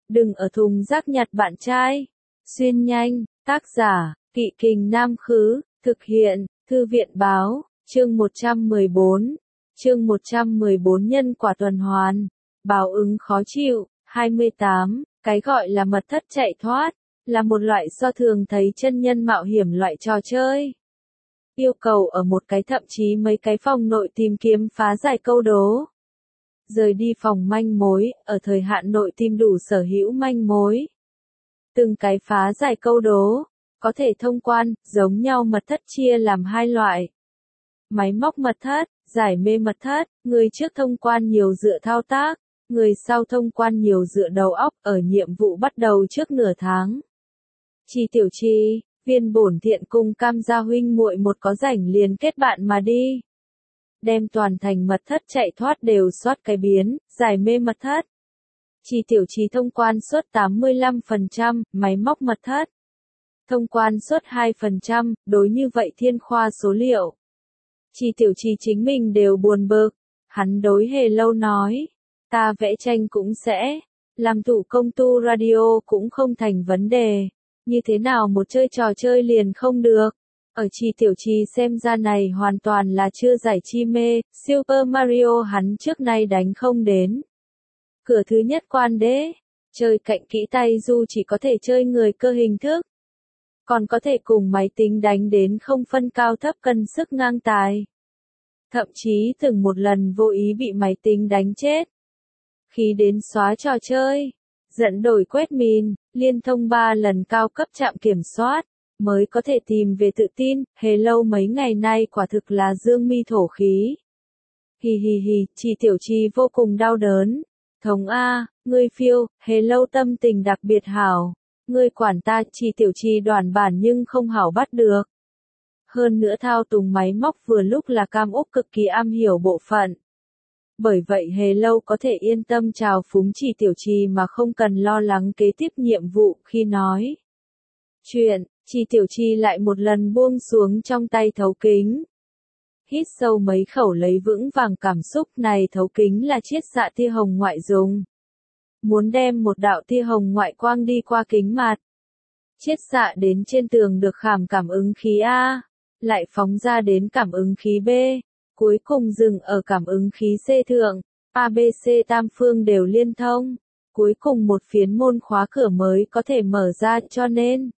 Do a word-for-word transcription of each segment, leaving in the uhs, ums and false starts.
Đừng ở thùng rác nhặt bạn trai. Xuyên nhanh, tác giả, Kỵ Kình Nam Khứ, thực hiện, Thư viện Báo, chương một trăm mười bốn. Chương một trăm mười bốn Nhân quả tuần hoàn, báo ứng khó chịu. hai mươi tám. Cái gọi là mật thất chạy thoát, là một loại do thường thấy chân nhân mạo hiểm loại trò chơi. Yêu cầu ở một cái thậm chí mấy cái phòng nội tìm kiếm phá giải câu đố. Rời đi phòng manh mối, ở thời hạn nội tìm đủ sở hữu manh mối. Từng cái phá giải câu đố, có thể thông quan, giống nhau mật thất chia làm hai loại. Máy móc mật thất, giải mê mật thất, người trước thông quan nhiều dựa thao tác, người sau thông quan nhiều dựa đầu óc, ở nhiệm vụ bắt đầu trước nửa tháng. Chi Tiểu Chi, Viên Bổn Thiện cùng Cam Gia huynh muội một có rảnh liền kết bạn mà đi. Đem toàn thành mật thất chạy thoát đều soát cái biến, giải mê mật thất. Chi Tiểu Chi thông quan suất tám mươi lăm phần trăm, máy móc mật thất. Thông quan suất hai phần trăm, đối như vậy thiên khoa số liệu. Chi Tiểu Chi chính mình đều buồn bực, hắn đối Hề Lâu nói, ta vẽ tranh cũng sẽ, làm thủ công tu radio cũng không thành vấn đề, như thế nào một chơi trò chơi liền không được. Ở Chi Tiểu Chi xem ra này hoàn toàn là chưa giải chi mê, Super Mario hắn trước nay đánh không đến. Cửa thứ nhất quan đế, chơi cạnh kỹ tay du chỉ có thể chơi người cơ hình thức. Còn có thể cùng máy tính đánh đến không phân cao thấp cân sức ngang tài. Thậm chí từng một lần vô ý bị máy tính đánh chết. Khi đến xóa trò chơi, dẫn đổi quét mìn, liên thông ba lần cao cấp trạm kiểm soát, mới có thể tìm về tự tin. Hề Lâu mấy ngày nay quả thực là dương mi thổ khí. Hì hì hì, Chi Tiểu Chi vô cùng đau đớn. Thống A, ngươi phiêu, Hề Lâu tâm tình đặc biệt hảo. Ngươi quản ta, Chi Tiểu Chi đoàn bản nhưng không hảo bắt được. Hơn nữa thao túng máy móc vừa lúc là Cam Úc cực kỳ am hiểu bộ phận. Bởi vậy Hề Lâu có thể yên tâm chào phúng Chi Tiểu Chi mà không cần lo lắng kế tiếp nhiệm vụ khi nói chuyện. Chi Tiểu Chi lại một lần buông xuống trong tay thấu kính. Hít sâu mấy khẩu lấy vững vàng cảm xúc này, thấu kính là chiết xạ tia hồng ngoại dùng. Muốn đem một đạo tia hồng ngoại quang đi qua kính mặt. Chiết xạ đến trên tường được khảm cảm ứng khí A, lại phóng ra đến cảm ứng khí B, cuối cùng dừng ở cảm ứng khí C thượng, A B C tam phương đều liên thông, cuối cùng một phiến môn khóa cửa mới có thể mở ra, cho nên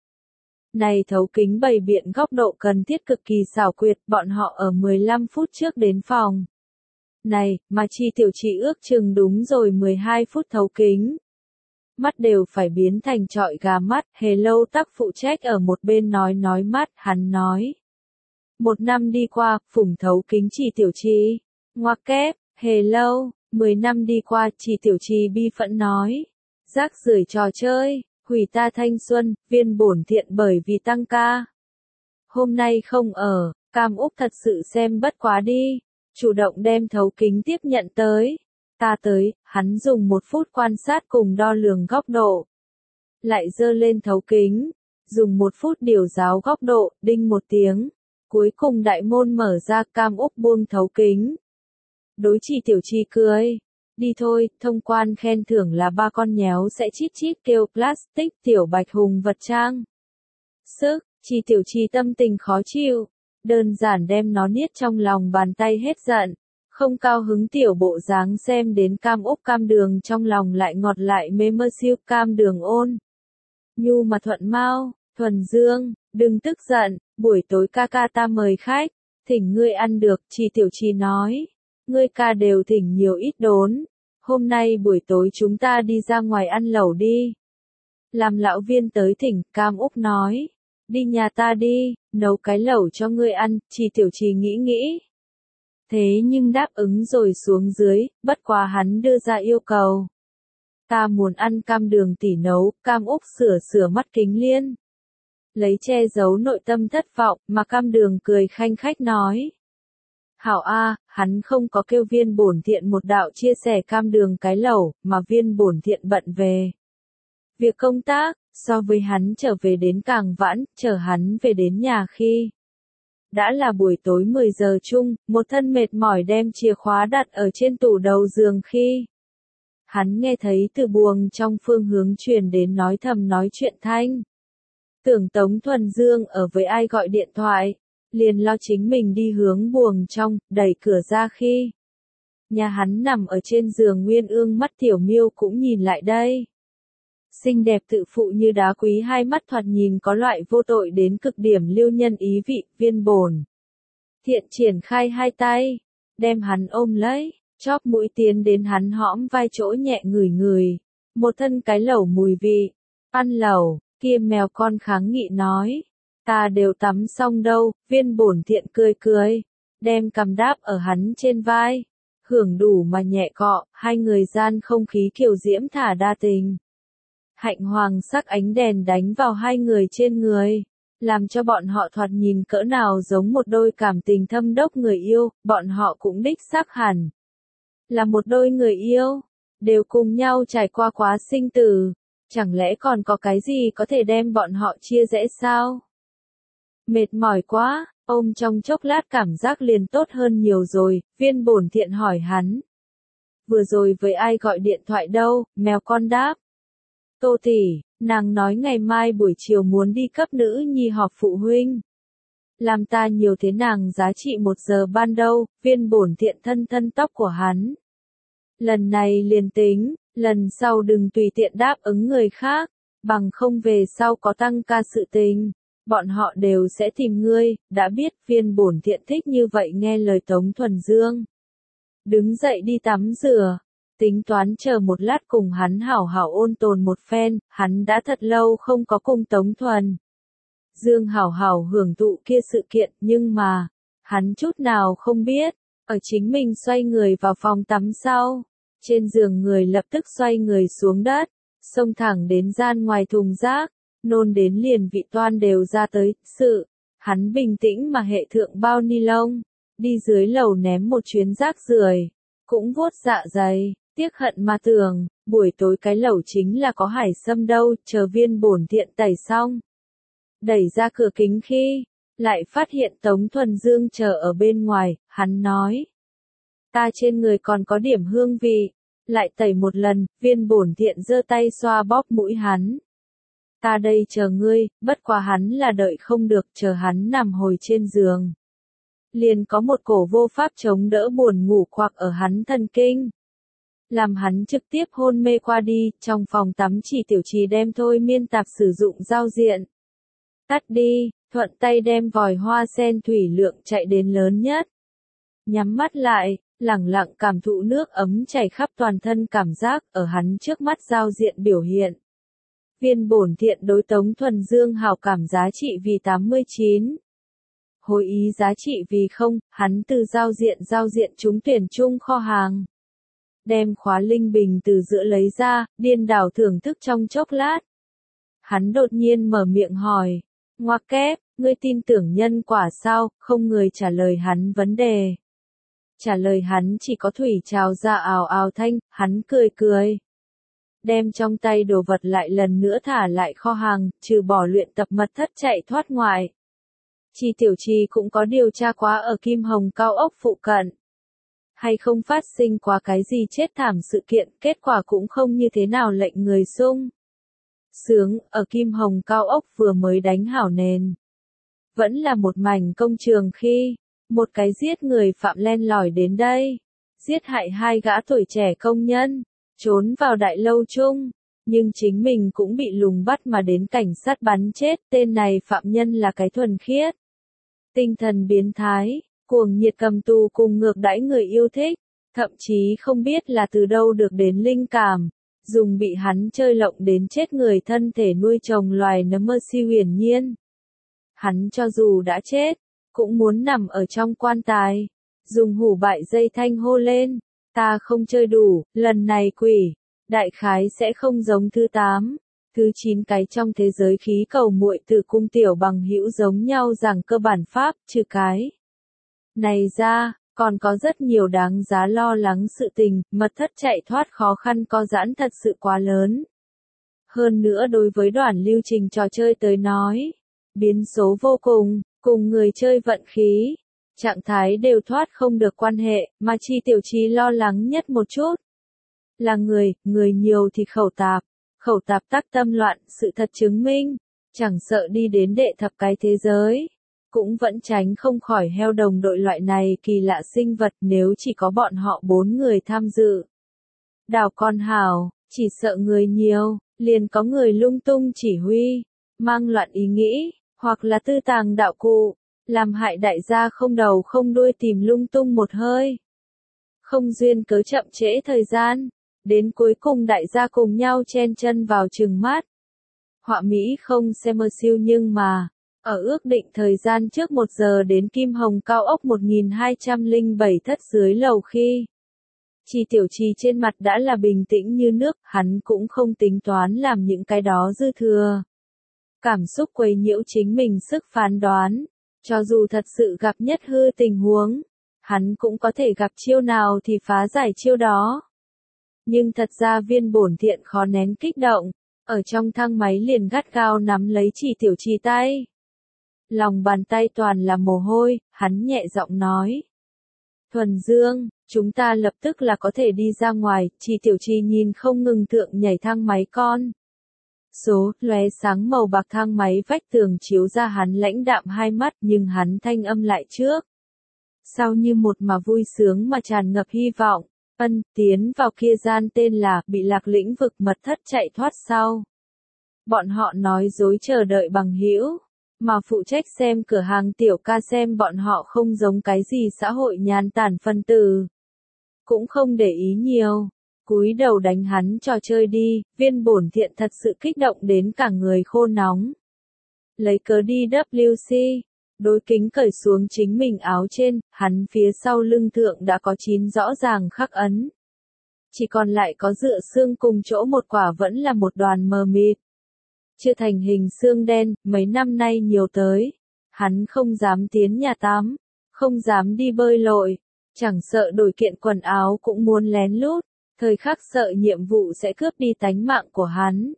này thấu kính bày biện góc độ cần thiết cực kỳ xảo quyệt. Bọn họ ở mười lăm phút trước đến phòng này, mà Chi Tiểu Chi ước chừng đúng rồi mười hai phút thấu kính. Mắt đều phải biến thành trọi gà mắt. Hề Lâu tác phụ trách ở một bên nói nói mắt, hắn nói. Một năm đi qua, phủng thấu kính Chi Tiểu Chi. Ngoặc kép, Hề Lâu, mười năm đi qua, Chi Tiểu Chi bi phẫn nói. Rác rưởi trò chơi, hủy ta thanh xuân. Viên Bổn Thiện bởi vì tăng ca. Hôm nay không ở, Cam Úc thật sự xem bất quá đi. Chủ động đem thấu kính tiếp nhận tới. Ta tới, hắn dùng một phút quan sát cùng đo lường góc độ. Lại dơ lên thấu kính. Dùng một phút điều giáo góc độ, đinh một tiếng. Cuối cùng đại môn mở ra, Cam Úc buông thấu kính. Đối Chi Tiểu Chi cười. Đi thôi, thông quan khen thưởng là ba con nhéo sẽ chít chít kêu plastic tiểu bạch hùng vật trang. Sức, Chi Tiểu Chi tâm tình khó chịu. Đơn giản đem nó niết trong lòng bàn tay hết giận. Không cao hứng tiểu bộ dáng xem đến Cam Úc Cam Đường trong lòng lại ngọt lại mê mơ siêu. Cam Đường ôn nhu mà thuận mau, thuần dương, đừng tức giận, buổi tối ca ca ta mời khách, thỉnh ngươi ăn được. Chi Tiểu Chi nói, ngươi ca đều thỉnh nhiều ít đốn, hôm nay buổi tối chúng ta đi ra ngoài ăn lẩu đi. Làm lão Viên tới thỉnh. Cam Úc nói, đi nhà ta đi, nấu cái lẩu cho ngươi ăn. Chi Tiểu Chi nghĩ nghĩ. Thế nhưng đáp ứng rồi xuống dưới, bất quá hắn đưa ra yêu cầu. Ta muốn ăn Cam Đường tỷ nấu. Cam Úc sửa sửa mắt kính liên. Lấy che giấu nội tâm thất vọng, mà Cam Đường cười khanh khách nói. Hảo A, hắn không có kêu Viên Bổn Thiện một đạo chia sẻ Cam Đường cái lẩu, mà Viên Bổn Thiện bận về việc công tác, so với hắn trở về đến càng vãn, chờ hắn về đến nhà khi đã là buổi tối mười giờ chung, một thân mệt mỏi đem chìa khóa đặt ở trên tủ đầu giường khi Hắn nghe thấy từ buồng trong phương hướng truyền đến nói thầm nói chuyện thanh. Tưởng Tống Thuần Dương ở với ai gọi điện thoại, liền lo chính mình đi hướng buồng trong, đẩy cửa ra khi nhà hắn nằm ở trên giường Nguyên Ương mắt Tiểu Miêu cũng nhìn lại đây. Xinh đẹp tự phụ như đá quý, hai mắt thoạt nhìn có loại vô tội đến cực điểm lưu nhân ý vị. Viên Bổn Thiện triển khai hai tay, đem hắn ôm lấy, chóp mũi tiến đến hắn hõm vai chỗ nhẹ ngửi ngửi, một thân cái lẩu mùi vị. Ăn lẩu, kia mèo con kháng nghị nói, ta đều tắm xong đâu. Viên Bổn Thiện cười cười, đem cằm đáp ở hắn trên vai, hưởng đủ mà nhẹ cọ, hai người gian không khí kiều diễm thả đa tình. Hạnh hoàng sắc ánh đèn đánh vào hai người trên người, làm cho bọn họ thoạt nhìn cỡ nào giống một đôi cảm tình thâm đốc người yêu. Bọn họ cũng đích xác hẳn là một đôi người yêu, đều cùng nhau trải qua quá sinh tử, chẳng lẽ còn có cái gì có thể đem bọn họ chia rẽ sao? Mệt mỏi quá, ôm trong chốc lát cảm giác liền tốt hơn nhiều rồi. Viên Bổn Thiện hỏi hắn, vừa rồi với ai gọi điện thoại đâu? Mèo con đáp, Tô tỷ, nàng nói ngày mai buổi chiều muốn đi cấp nữ nhi họp phụ huynh, làm ta nhiều thế nàng giá trị một giờ ban đâu. Viên Bổn Thiện thân thân tóc của hắn, lần này liền tính, lần sau đừng tùy tiện đáp ứng người khác, bằng không về sau có tăng ca sự tình, bọn họ đều sẽ tìm ngươi. Đã biết. Viên Bổn Thiện thích như vậy nghe lời Tống Thuần Dương, đứng dậy đi tắm rửa, tính toán chờ một lát cùng hắn hảo hảo ôn tồn một phen. Hắn đã thật lâu không có cùng Tống Thuần Dương hảo hảo hưởng thụ kia sự kiện, nhưng mà hắn chút nào không biết, ở chính mình xoay người vào phòng tắm sau, trên giường người lập tức xoay người xuống đất, xông thẳng đến gian ngoài thùng rác, nôn đến liền vị toan đều ra tới. Sự, hắn bình tĩnh mà hệ thượng bao ni lông, đi dưới lầu ném một chuyến rác rưởi, cũng vuốt dạ dày, tiếc hận mà tưởng, buổi tối cái lẩu chính là có hải sâm đâu. Chờ Viên Bổn Thiện tẩy xong, đẩy ra cửa kính khi, lại phát hiện Tống Thuần Dương chờ ở bên ngoài. Hắn nói, ta trên người còn có điểm hương vị, lại tẩy một lần. Viên Bổn Thiện giơ tay xoa bóp mũi hắn, ta đây chờ ngươi. Bất quá hắn là đợi không được, chờ hắn nằm hồi trên giường, liền có một cổ vô pháp chống đỡ buồn ngủ khoạc ở hắn thần kinh, làm hắn trực tiếp hôn mê qua đi. Trong phòng tắm chỉ Tiểu Trì đem thôi miên tạp sử dụng giao diện tắt đi, thuận tay đem vòi hoa sen thủy lượng chạy đến lớn nhất, nhắm mắt lại, lẳng lặng cảm thụ nước ấm chảy khắp toàn thân cảm giác ở hắn trước mắt giao diện biểu hiện. Viên Bổn Thiện đối Tống Thuần Dương hảo cảm giá trị vì tám mươi chín, hồi ý giá trị vì không. Hắn từ giao diện giao diện trúng tuyển chung kho hàng, đem khóa linh bình từ giữa lấy ra, điên đảo thưởng thức trong chốc lát. Hắn đột nhiên mở miệng hỏi, ngoặc kép, ngươi tin tưởng nhân quả sao? Không người trả lời hắn vấn đề. Trả lời hắn chỉ có thủy trào ra ào ào thanh. Hắn cười cười, đem trong tay đồ vật lại lần nữa thả lại kho hàng, trừ bỏ luyện tập mật thất chạy thoát ngoại. Chi Tiểu Trì cũng có điều tra quá ở Kim Hồng cao ốc phụ cận, hay không phát sinh qua cái gì chết thảm sự kiện, kết quả cũng không như thế nào lệnh người sung sướng. Ở Kim Hồng cao ốc vừa mới đánh hảo nền, vẫn là một mảnh công trường khi, một cái giết người phạm len lỏi đến đây, giết hại hai gã tuổi trẻ công nhân, trốn vào đại lâu chung, nhưng chính mình cũng bị lùng bắt mà đến cảnh sát bắn chết. Tên này phạm nhân là cái thuần khiết, tinh thần biến thái, cuồng nhiệt cầm tù cùng ngược đãi người yêu thích, thậm chí không biết là từ đâu được đến linh cảm, dùng bị hắn chơi lộng đến chết người thân thể nuôi trồng loài nấm mơ si huyền nhiên. Hắn cho dù đã chết, cũng muốn nằm ở trong quan tài, dùng hủ bại dây thanh hô lên, ta không chơi đủ, lần này quỷ, đại khái sẽ không giống thứ tám, thứ chín cái trong thế giới khí cầu muội tử cung tiểu bằng hữu giống nhau rằng cơ bản pháp, trừ cái này ra, còn có rất nhiều đáng giá lo lắng sự tình. Mật thất chạy thoát khó khăn có giãn thật sự quá lớn. Hơn nữa đối với đoàn lưu trình trò chơi tới nói, biến số vô cùng, cùng người chơi vận khí, trạng thái đều thoát không được quan hệ, mà Chi Tiểu Trì lo lắng nhất một chút Là người, người nhiều thì khẩu tạp, khẩu tạp tác tâm loạn, sự thật chứng minh, chẳng sợ đi đến đệ thập cái thế giới, cũng vẫn tránh không khỏi heo đồng đội loại này kỳ lạ sinh vật nếu chỉ có bọn họ bốn người tham dự. Đảo con hào, chỉ sợ người nhiều, liền có người lung tung chỉ huy, mang loạn ý nghĩ, hoặc là tư tàng đạo cụ, làm hại đại gia không đầu không đuôi tìm lung tung một hơi. Không duyên cớ chậm trễ thời gian, đến cuối cùng đại gia cùng nhau chen chân vào chừng mát. Họa Mỹ không xem mơ siêu nhưng mà, ở ước định thời gian trước một giờ đến Kim Hồng cao ốc một nghìn hai trăm lẻ bảy thất dưới lầu khi Chi Tiểu Chi trên mặt đã là bình tĩnh như nước, hắn cũng không tính toán làm những cái đó dư thừa. Cảm xúc quấy nhiễu chính mình sức phán đoán, cho dù thật sự gặp nhất hư tình huống, hắn cũng có thể gặp chiêu nào thì phá giải chiêu đó. Nhưng thật ra Viên Bổn Thiện khó nén kích động, ở trong thang máy liền gắt gao nắm lấy Chi Tiểu Chi tay. Lòng bàn tay toàn là mồ hôi, hắn nhẹ giọng nói. Thuần Dương, chúng ta lập tức là có thể đi ra ngoài, Chi Tiểu Chi nhìn không ngừng thượng nhảy thang máy con. Số, lóe sáng màu bạc thang máy vách tường chiếu ra hắn lãnh đạm hai mắt nhưng hắn thanh âm lại trước. Sao như một mà vui sướng mà tràn ngập hy vọng, ân, tiến vào kia gian tên là bị lạc lĩnh vực mật thất chạy thoát sau. Bọn họ nói dối chờ đợi bằng hữu, mà phụ trách xem cửa hàng tiểu ca xem bọn họ không giống cái gì xã hội nhàn tản phân tử. Cũng không để ý nhiều, cúi đầu đánh hắn trò chơi đi, Viên Bổn Thiện thật sự kích động đến cả người khô nóng. Lấy cớ đi W C, đối kính cởi xuống chính mình áo trên, hắn phía sau lưng thượng đã có chín rõ ràng khắc ấn. Chỉ còn lại có dựa xương cùng chỗ một quả vẫn là một đoàn mờ mịt. Chưa thành hình xương đen, mấy năm nay nhiều tới. Hắn không dám tiến nhà tắm, không dám đi bơi lội, chẳng sợ đổi kiện quần áo cũng muốn lén lút, thời khắc sợ nhiệm vụ sẽ cướp đi tánh mạng của hắn.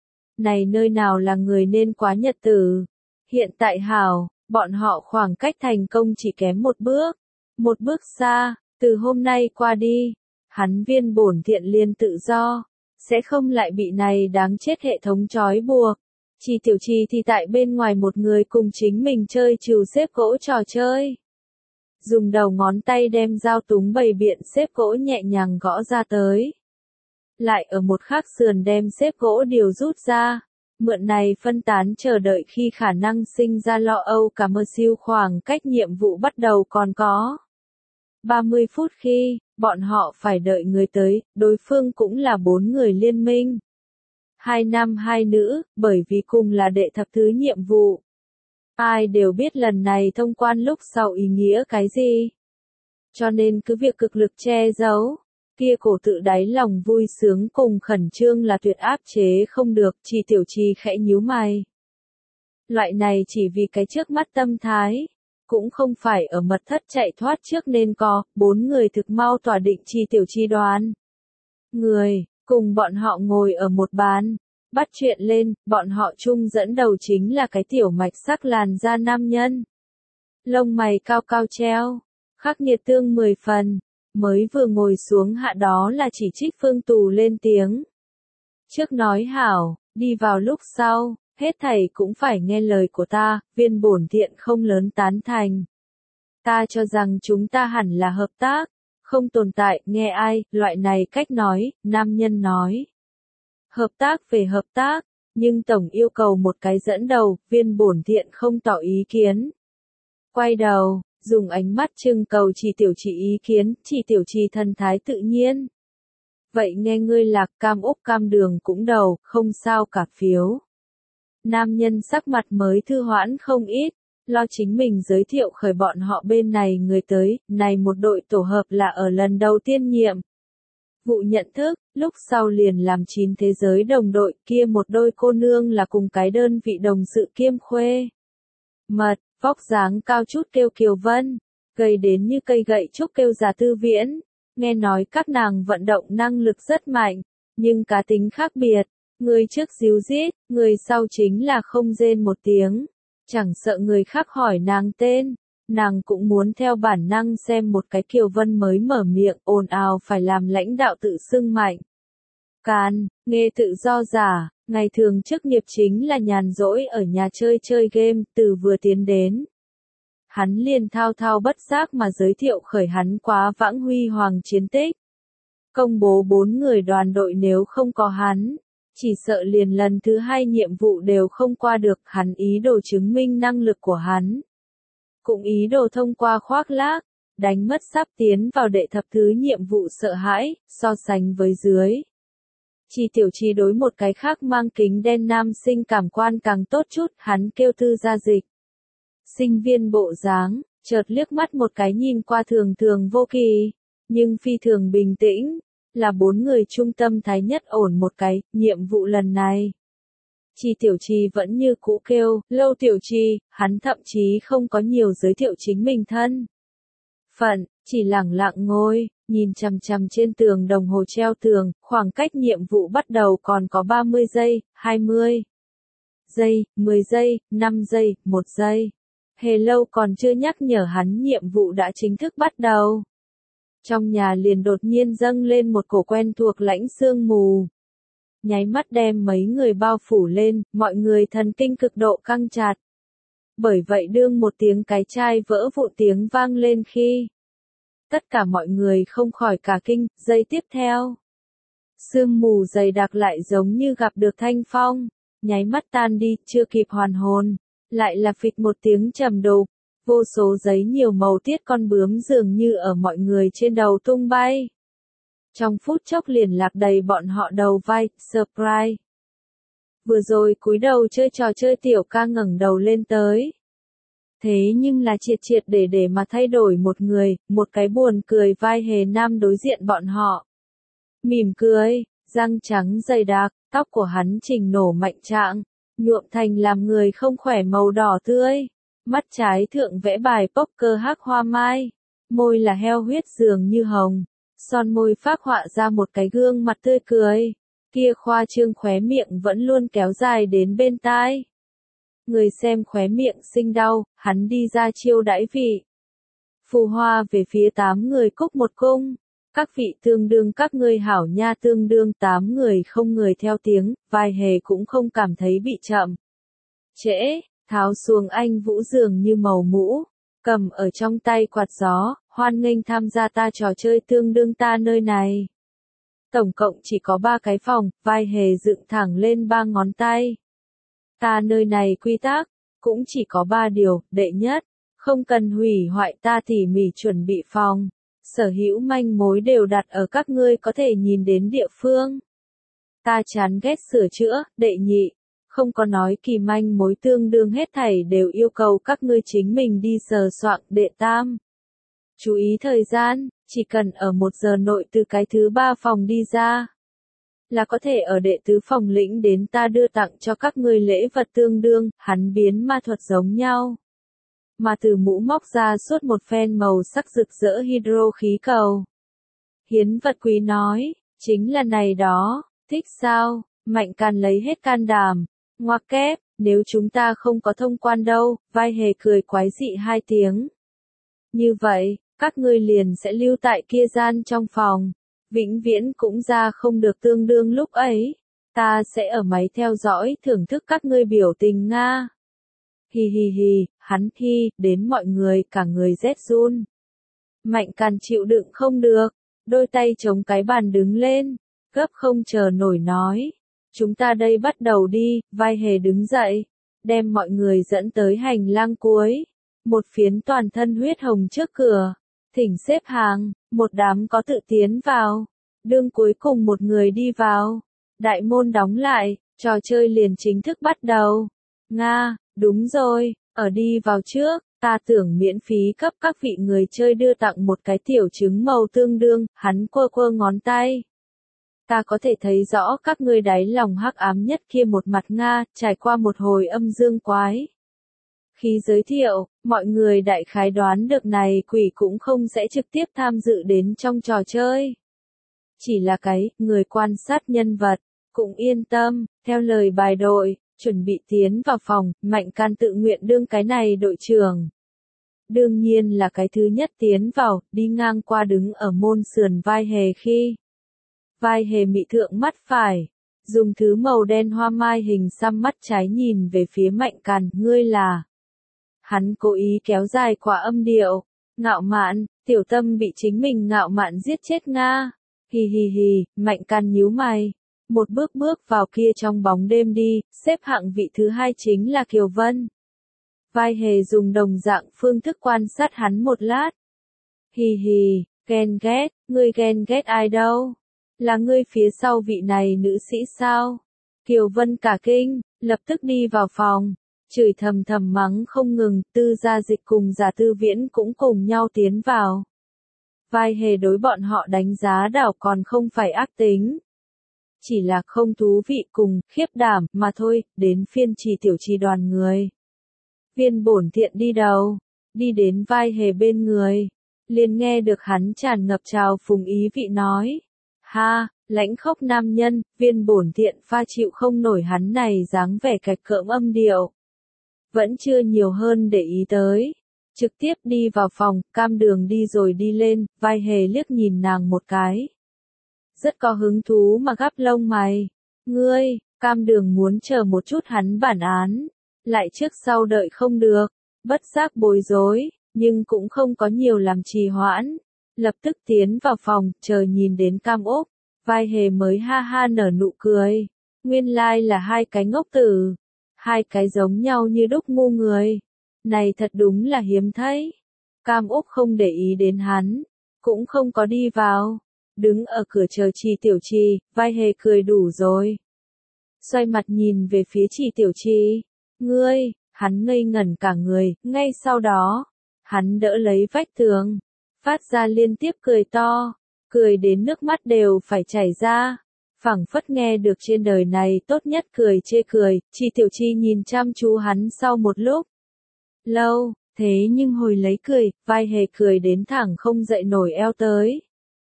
Này nơi nào là người nên quá nhật tử. Hiện tại hảo, bọn họ khoảng cách thành công chỉ kém một bước. Một bước xa, từ hôm nay qua đi, hắn Viên Bổn Thiện liền tự do, sẽ không lại bị này đáng chết hệ thống trói buộc. Chi Tiểu Chi thì tại bên ngoài một người cùng chính mình chơi trừ xếp gỗ trò chơi. Dùng đầu ngón tay đem dao túng bầy biện xếp gỗ nhẹ nhàng gõ ra tới. Lại ở một khắc sườn đem xếp gỗ điều rút ra. Mượn này phân tán chờ đợi khi khả năng sinh ra lo âu cả mơ siêu khoảng cách nhiệm vụ bắt đầu còn có. ba mươi phút khi, bọn họ phải đợi người tới, đối phương cũng là bốn người liên minh. Hai nam hai nữ, bởi vì cùng là đệ thập thứ nhiệm vụ. Ai đều biết lần này thông quan lúc sau ý nghĩa cái gì. Cho nên cứ việc cực lực che giấu, kia cổ tự đáy lòng vui sướng cùng khẩn trương là tuyệt áp chế không được, Chi Tiểu Chi khẽ nhíu mày. Loại này chỉ vì cái trước mắt tâm thái, cũng không phải ở mật thất chạy thoát trước nên có, bốn người thực mau tỏa định Chi Tiểu Chi đoán. Người, cùng bọn họ ngồi ở một bàn, bắt chuyện lên, bọn họ chung dẫn đầu chính là cái tiểu mạch sắc làn da nam nhân. Lông mày cao cao treo, khắc nghiệt tương mười phần, mới vừa ngồi xuống hạ đó là chỉ trích Phương Tù lên tiếng. Trước nói hảo, đi vào lúc sau, hết thảy cũng phải nghe lời của ta, Viên Bổn Thiện không lớn tán thành. Ta cho rằng chúng ta hẳn là hợp tác, không tồn tại, nghe ai, loại này cách nói, nam nhân nói. Hợp tác về hợp tác, nhưng tổng yêu cầu một cái dẫn đầu, Viên Bổn Thiện không tỏ ý kiến. Quay đầu, dùng ánh mắt trưng cầu Chi Tiểu Chi ý kiến, Chi Tiểu Chi thân thái tự nhiên. Vậy nghe ngươi lạc cam úc cam đường cũng đầu, không sao cả phiếu. Nam nhân sắc mặt mới thư hoãn không ít, lo chính mình giới thiệu khởi bọn họ bên này người tới, này một đội tổ hợp là ở lần đầu tiên nhiệm. Vụ nhận thức, lúc sau liền làm chín thế giới đồng đội, kia một đôi cô nương là cùng cái đơn vị đồng sự kiêm khuê. Mật, vóc dáng cao chút kêu Kiều Vân, gầy đến như cây gậy trúc kêu Già Tư Viễn, nghe nói các nàng vận động năng lực rất mạnh, nhưng cá tính khác biệt, người trước díu dít, người sau chính là không rên một tiếng, chẳng sợ người khác hỏi nàng tên. Nàng cũng muốn theo bản năng xem một cái Kiều Vân mới mở miệng ồn ào phải làm lãnh đạo tự xưng mạnh. Càn, nghề tự do giả, ngày thường chức nghiệp chính là nhàn rỗi ở nhà chơi chơi game, từ vừa tiến đến. Hắn liền thao thao bất giác mà giới thiệu khởi hắn quá vãng huy hoàng chiến tích. Công bố bốn người đoàn đội nếu không có hắn, chỉ sợ liền lần thứ hai nhiệm vụ đều không qua được. Hắn ý đồ chứng minh năng lực của hắn. Cũng ý đồ thông qua khoác lác, đánh mất sắp tiến vào đệ thập thứ nhiệm vụ sợ hãi, so sánh với dưới. Chi Tiểu Chi đối một cái khác mang kính đen nam sinh cảm quan càng tốt chút, hắn kêu Tư Gia Dịch. Sinh viên bộ dáng, chợt liếc mắt một cái nhìn qua thường thường vô kỳ, nhưng phi thường bình tĩnh, là bốn người trung tâm thái nhất ổn một cái, nhiệm vụ lần này. Chi Tiểu Chi vẫn như cũ kêu, Lâu Tiểu Chi, hắn thậm chí không có nhiều giới thiệu chính mình thân phận, chỉ lẳng lặng ngồi, nhìn chằm chằm trên tường đồng hồ treo tường, khoảng cách nhiệm vụ bắt đầu còn có ba mươi giây, hai mươi giây, mười giây, năm giây, một giây. Hề Lâu còn chưa nhắc nhở hắn nhiệm vụ đã chính thức bắt đầu. Trong nhà liền đột nhiên dâng lên một cổ quen thuộc lãnh sương mù. Nháy mắt đem mấy người bao phủ lên, mọi người thần kinh cực độ căng chặt. Bởi vậy đương một tiếng cái chai vỡ vụn tiếng vang lên khi tất cả mọi người không khỏi cả kinh. Giây tiếp theo, sương mù dày đặc lại giống như gặp được thanh phong, nháy mắt tan đi, chưa kịp hoàn hồn, lại là phịch một tiếng trầm đục, vô số giấy nhiều màu tiết con bướm dường như ở mọi người trên đầu tung bay. Trong phút chốc liền lạc đầy bọn họ đầu vai. Surprise. Vừa rồi cúi đầu chơi trò chơi tiểu ca ngẩng đầu lên tới. Thế nhưng là triệt triệt để để mà thay đổi một người, một cái buồn cười vai hề nam đối diện bọn họ. Mỉm cười, răng trắng dày đặc, tóc của hắn chỉnh nổ mạnh trạng, nhuộm thành làm người không khỏe màu đỏ tươi. Mắt trái thượng vẽ bài poker hắc hoa mai, môi là heo huyết dường như hồng, son môi phác họa ra một cái gương mặt tươi cười, kia khoa trương khóe miệng vẫn luôn kéo dài đến bên tai. Người xem khóe miệng sinh đau, hắn đi ra chiêu đãi vị. Phù hoa về phía tám người cúc một cung, các vị tương đương các ngươi hảo nha, tương đương tám người không người theo tiếng, vai hề cũng không cảm thấy bị chậm trễ. Tháo xuống anh vũ dường như màu mũ, cầm ở trong tay quạt gió, hoan nghênh tham gia ta trò chơi tương đương ta nơi này. Tổng cộng chỉ có ba cái phòng, vai hề dựng thẳng lên ba ngón tay. Ta nơi này quy tắc, cũng chỉ có ba điều. Đệ nhất, không cần hủy hoại ta tỉ mỉ chuẩn bị phòng. Sở hữu manh mối đều đặt ở các ngươi có thể nhìn đến địa phương. Ta chán ghét sửa chữa. Đệ nhị, không có nói kỳ manh mối tương đương hết thảy đều yêu cầu các ngươi chính mình đi sờ soạn. Đệ tam, chú ý thời gian, chỉ cần ở một giờ nội từ cái thứ ba phòng đi ra, là có thể ở đệ tứ phòng lĩnh đến ta đưa tặng cho các ngươi lễ vật tương đương. Hắn biến ma thuật giống nhau, mà từ mũ móc ra suốt một phen màu sắc rực rỡ hydro khí cầu. Hiến vật quý nói, chính là này đó, thích sao? Mạnh Càn lấy hết can đảm. Ngoặc kép, nếu chúng ta không có thông quan đâu. Vai hề cười quái dị hai tiếng. Như vậy, các ngươi liền sẽ lưu tại kia gian trong phòng, vĩnh viễn cũng ra không được. Tương đương lúc ấy, ta sẽ ở máy theo dõi thưởng thức các ngươi biểu tình Nga. Hi hi hi, hắn thi, đến mọi người cả người rét run. Mạnh Càn chịu đựng không được, đôi tay chống cái bàn đứng lên, gấp không chờ nổi nói. Chúng ta đây bắt đầu đi. Vai hề đứng dậy, đem mọi người dẫn tới hành lang cuối. Một phiến toàn thân huyết hồng trước cửa, thỉnh xếp hàng, một đám có tự tiến vào. Đương cuối cùng một người đi vào, đại môn đóng lại, trò chơi liền chính thức bắt đầu. Nga, đúng rồi, ở đi vào trước, ta tưởng miễn phí cấp các vị người chơi đưa tặng một cái tiểu trứng màu tương đương. Hắn quơ quơ ngón tay. Ta có thể thấy rõ các ngươi đáy lòng hắc ám nhất kia một mặt Nga, trải qua một hồi âm dương quái khi giới thiệu, mọi người đại khái đoán được này quỷ cũng không sẽ trực tiếp tham dự đến trong trò chơi. Chỉ là cái, người quan sát nhân vật, cũng yên tâm, theo lời bài đội, chuẩn bị tiến vào phòng. Mạnh Càn tự nguyện đương cái này đội trưởng. Đương nhiên là cái thứ nhất tiến vào, đi ngang qua đứng ở môn sườn vai hề khi Vai hề mị thượng mắt phải, dùng thứ màu đen hoa mai hình xăm mắt trái nhìn về phía Mạnh Càn, ngươi là. Hắn cố ý kéo dài quả âm điệu, ngạo mạn, tiểu tâm bị chính mình ngạo mạn giết chết nga. Hì hì hì, Mạnh Càn nhíu mày, một bước bước vào kia trong bóng đêm đi, xếp hạng vị thứ hai chính là Kiều Vân. Vai hề dùng đồng dạng phương thức quan sát hắn một lát. Hì hì, ghen ghét, ngươi ghen ghét ai đâu? Là ngươi phía sau vị này nữ sĩ sao? Kiều Vân cả kinh, lập tức đi vào phòng, chửi thầm thầm mắng không ngừng, Tư Gia Dịch cùng Giả Tư Viễn cũng cùng nhau tiến vào. Vai hề đối bọn họ đánh giá đảo còn không phải ác tính. Chỉ là không thú vị cùng, khiếp đảm, mà thôi, đến phiên Trì Tiểu Trì đoàn người. Viên bổn thiện đi đầu, đi đến vai hề bên người, liền nghe được hắn tràn ngập trào phùng ý vị nói. Ha, lãnh khốc nam nhân, viên bổn thiện pha chịu không nổi hắn này dáng vẻ cạch cỡm âm điệu. Vẫn chưa nhiều hơn để ý tới. Trực tiếp đi vào phòng, Cam Đường đi rồi đi lên, vai hề liếc nhìn nàng một cái. Rất có hứng thú mà gắp lông mày. Ngươi, Cam Đường muốn chờ một chút hắn bản án. Lại trước sau đợi không được. Bất giác bối rối, nhưng cũng không có nhiều làm trì hoãn. Lập tức tiến vào phòng, chờ nhìn đến Cam Úc. Vai hề mới ha ha nở nụ cười. Nguyên lai là hai cái ngốc tử. Hai cái giống nhau như đúc ngu người. Này thật đúng là hiếm thấy. Cam Úc không để ý đến hắn. Cũng không có đi vào. Đứng ở cửa chờ Trì Tiểu Trì, vai hề cười đủ rồi. Xoay mặt nhìn về phía Trì Tiểu Trì. Ngươi, hắn ngây ngẩn cả người, ngay sau đó. Hắn đỡ lấy vách tường. Phát ra liên tiếp cười to. Cười đến nước mắt đều phải chảy ra. Phảng phất nghe được trên đời này tốt nhất cười chê cười, Trì Tiểu Trì nhìn chăm chú hắn sau một lúc. Lâu, thế nhưng hồi lấy cười, vai hề cười đến thẳng không dậy nổi eo tới.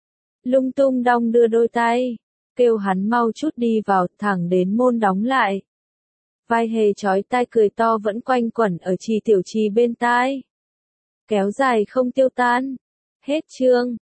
Lung tung đong đưa đôi tay, kêu hắn mau chút đi vào, thẳng đến môn đóng lại. Vai hề chói tai cười to vẫn quanh quẩn ở Trì Tiểu Trì bên tai. Kéo dài không tiêu tan. Hết chương.